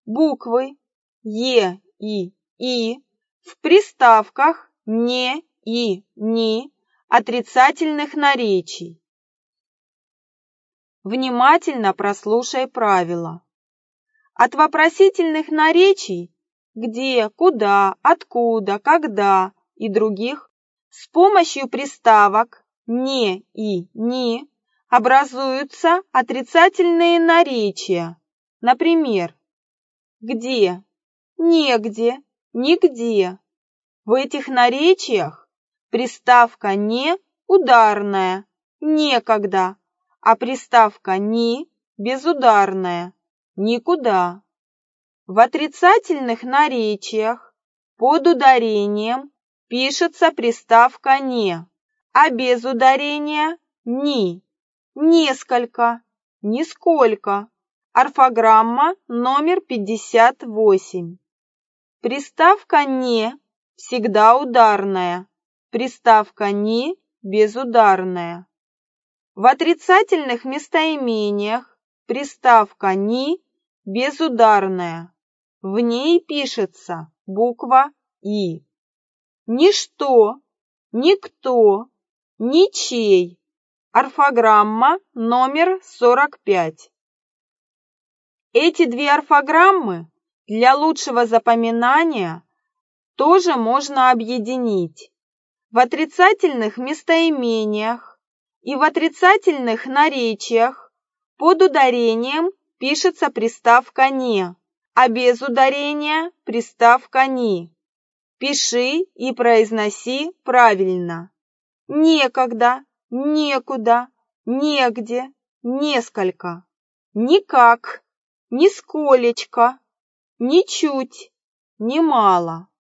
буквы «е» и «и» в приставках «не» и «ни» отрицательных наречий. Внимательно прослушай правила. От вопросительных наречий «где», «куда», «откуда», «когда» и других с помощью приставок «не» и «ни» образуются отрицательные наречия. Например, где, негде, нигде. В этих наречиях приставка «не» ударная, некогда, а приставка «ни» безударная, никуда. В отрицательных наречиях под ударением пишется приставка «не», а без ударения «ни». Несколько, нисколько. Орфограмма номер 58. Приставка «не» всегда ударная, приставка «ни» безударная. В отрицательных местоимениях приставка «ни» безударная. В ней пишется буква «и». Ничто, никто, ничей. Орфограмма номер 45. Эти две орфограммы для лучшего запоминания тоже можно объединить. В отрицательных местоимениях и в отрицательных наречиях под ударением пишется приставка «не», а без ударения приставка «ни». Пиши и произноси правильно. Некогда, некуда, негде, несколько. Никак, нисколечко, ничуть, немало.